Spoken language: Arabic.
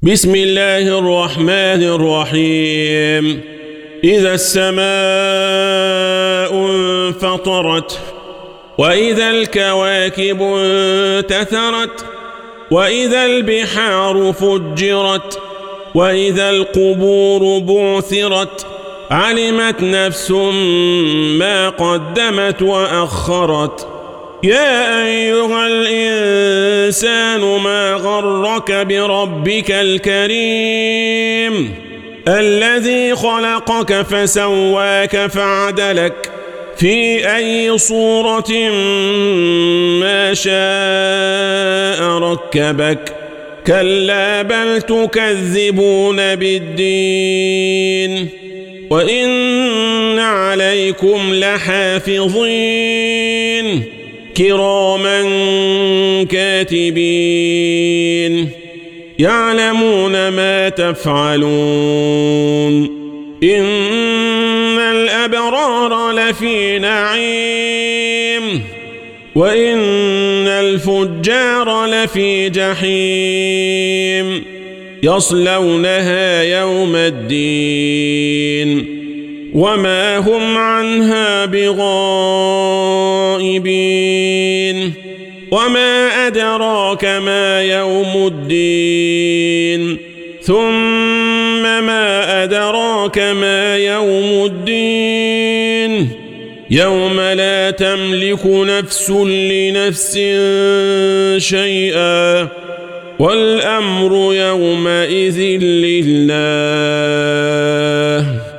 بسم الله الرحمن الرحيم. إذا السماء انفطرت وإذا الكواكب انتثرت وإذا البحار فجرت وإذا القبور بعثرت علمت نفس ما قدمت وأخرت. يا أيها الإنسان ما غرك بربك الكريم الذي خلقك فسواك فعدلك في أي صورة ما شاء ركبك. كلا بل تكذبون بالدين وإن عليكم لحافظين كراما كاتبين يعلمون ما تفعلون. إن الأبرار لفي نعيم وإن الفجار لفي جحيم يصلونها يوم الدين وما هم عنها بغائبين. وما أدراك ما يوم الدين ثم ما أدراك ما يوم الدين يوم لا تملك نفس لنفس شيئا والأمر يومئذ لله.